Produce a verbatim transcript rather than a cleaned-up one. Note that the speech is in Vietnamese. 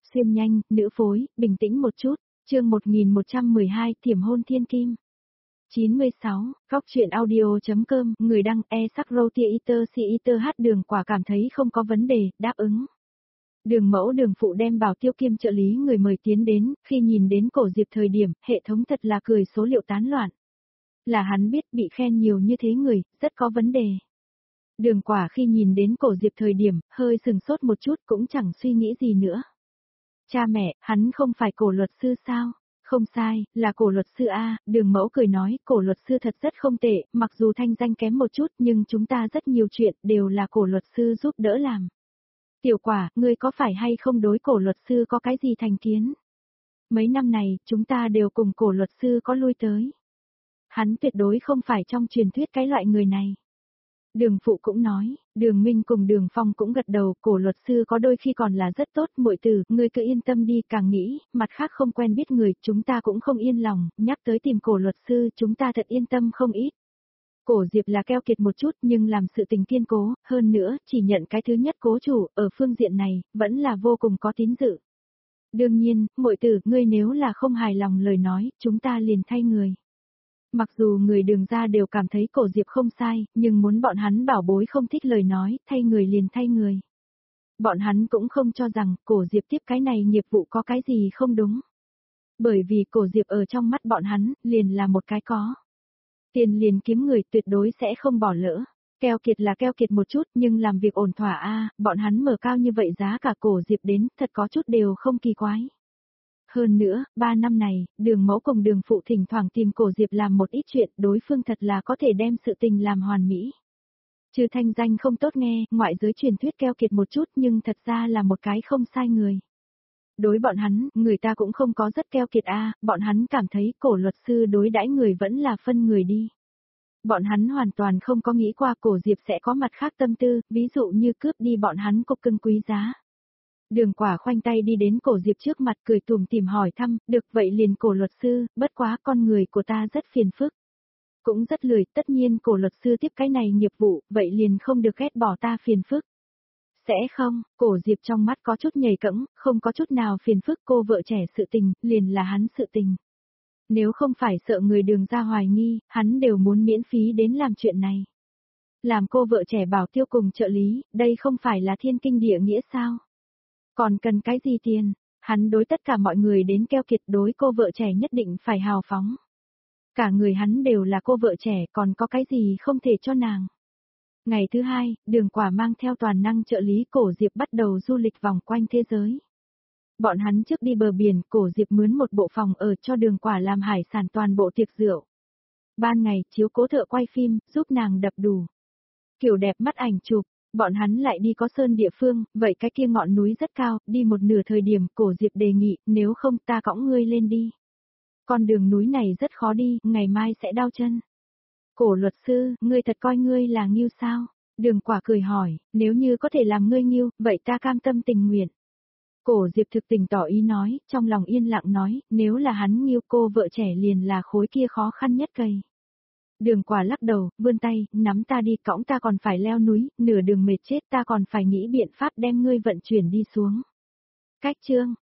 Xuyên nhanh, nữ phối, bình tĩnh một chút, chương một nghìn một trăm mười hai, Thiểm hôn thiên kim. chín mươi sáu, góc truyện audio.com, người đăng e sắc roti iter si iter hát đường quả cảm thấy không có vấn đề, đáp ứng. Đường mẫu đường phụ đem bảo tiêu kiêm trợ lý người mời tiến đến, khi nhìn đến cổ Diệp thời điểm, hệ thống thật là cười số liệu tán loạn. Là hắn biết bị khen nhiều như thế người, rất có vấn đề. Đường quả khi nhìn đến cổ Diệp thời điểm, hơi sừng sốt một chút cũng chẳng suy nghĩ gì nữa. Cha mẹ, hắn không phải cổ luật sư sao? Không sai, là cổ luật sư A, đường mẫu cười nói, cổ luật sư thật rất không tệ, mặc dù thanh danh kém một chút nhưng chúng ta rất nhiều chuyện đều là cổ luật sư giúp đỡ làm. Tiểu quả, ngươi có phải hay không đối cổ luật sư có cái gì thành kiến? Mấy năm này, chúng ta đều cùng cổ luật sư có lui tới. Hắn tuyệt đối không phải trong truyền thuyết cái loại người này. Đường phụ cũng nói, đường Minh cùng đường Phong cũng gật đầu, cổ luật sư có đôi khi còn là rất tốt, muội tử, ngươi cứ yên tâm đi, càng nghĩ, mặt khác không quen biết người, chúng ta cũng không yên lòng, nhắc tới tìm cổ luật sư, chúng ta thật yên tâm không ít. Cổ Diệp là keo kiệt một chút nhưng làm sự tình kiên cố, hơn nữa, chỉ nhận cái thứ nhất cố chủ, ở phương diện này, vẫn là vô cùng có tín dự. Đương nhiên, muội tử, ngươi nếu là không hài lòng lời nói, chúng ta liền thay người. Mặc dù người đường ra đều cảm thấy cổ Diệp không sai, nhưng muốn bọn hắn bảo bối không thích lời nói, thay người liền thay người. Bọn hắn cũng không cho rằng cổ Diệp tiếp cái này nghiệp vụ có cái gì không đúng. Bởi vì cổ Diệp ở trong mắt bọn hắn, liền là một cái có. Tiền liền kiếm người tuyệt đối sẽ không bỏ lỡ. Keo kiệt là keo kiệt một chút nhưng làm việc ổn thỏa a, bọn hắn mở cao như vậy giá cả cổ Diệp đến, thật có chút đều không kỳ quái. Hơn nữa, ba năm này, đường mẫu cùng đường phụ thỉnh thoảng tìm cổ Diệp làm một ít chuyện, đối phương thật là có thể đem sự tình làm hoàn mỹ. Trừ thanh danh không tốt nghe, ngoại giới truyền thuyết keo kiệt một chút nhưng thật ra là một cái không sai người. Đối bọn hắn, người ta cũng không có rất keo kiệt a, bọn hắn cảm thấy cổ luật sư đối đãi người vẫn là phân người đi. Bọn hắn hoàn toàn không có nghĩ qua cổ Diệp sẽ có mặt khác tâm tư, ví dụ như cướp đi bọn hắn cục cưng quý giá. Đường quả khoanh tay đi đến cổ Diệp trước mặt cười tủm tỉm hỏi thăm, được vậy liền cổ luật sư, bất quá con người của ta rất phiền phức. Cũng rất lười, tất nhiên cổ luật sư tiếp cái này nghiệp vụ, vậy liền không được ghét bỏ ta phiền phức. Sẽ không, cổ Diệp trong mắt có chút nhảy cẫng, không có chút nào phiền phức cô vợ trẻ sự tình, liền là hắn sự tình. Nếu không phải sợ người đường ra hoài nghi, hắn đều muốn miễn phí đến làm chuyện này. Làm cô vợ trẻ bảo tiêu cùng trợ lý, đây không phải là thiên kinh địa nghĩa sao? Còn cần cái gì tiền? Hắn đối tất cả mọi người đến keo kiệt, đối cô vợ trẻ nhất định phải hào phóng. Cả người hắn đều là cô vợ trẻ, còn có cái gì không thể cho nàng. Ngày thứ hai, đường quả mang theo toàn năng trợ lý cổ Diệp bắt đầu du lịch vòng quanh thế giới. Bọn hắn trước đi bờ biển, cổ Diệp mướn một bộ phòng ở cho đường quả làm hải sản toàn bộ tiệc rượu. Ban ngày, chiếu cố thợ quay phim, giúp nàng đập đủ. Kiểu đẹp mắt ảnh chụp. Bọn hắn lại đi có sơn địa phương, vậy cái kia ngọn núi rất cao, đi một nửa thời điểm, cổ Diệp đề nghị, nếu không ta cõng ngươi lên đi. Con đường núi này rất khó đi, ngày mai sẽ đau chân. Cổ luật sư, ngươi thật coi ngươi là nghiêu sao? Đường quả cười hỏi, nếu như có thể làm ngươi nghiêu, vậy ta cam tâm tình nguyện. Cổ Diệp thực tình tỏ ý nói, trong lòng yên lặng nói, nếu là hắn nghiêu cô vợ trẻ liền là khối kia khó khăn nhất cây. Đường quả lắc đầu, vươn tay, nắm ta đi, cõng ta còn phải leo núi, nửa đường mệt chết ta còn phải nghĩ biện pháp đem ngươi vận chuyển đi xuống. Cách chương,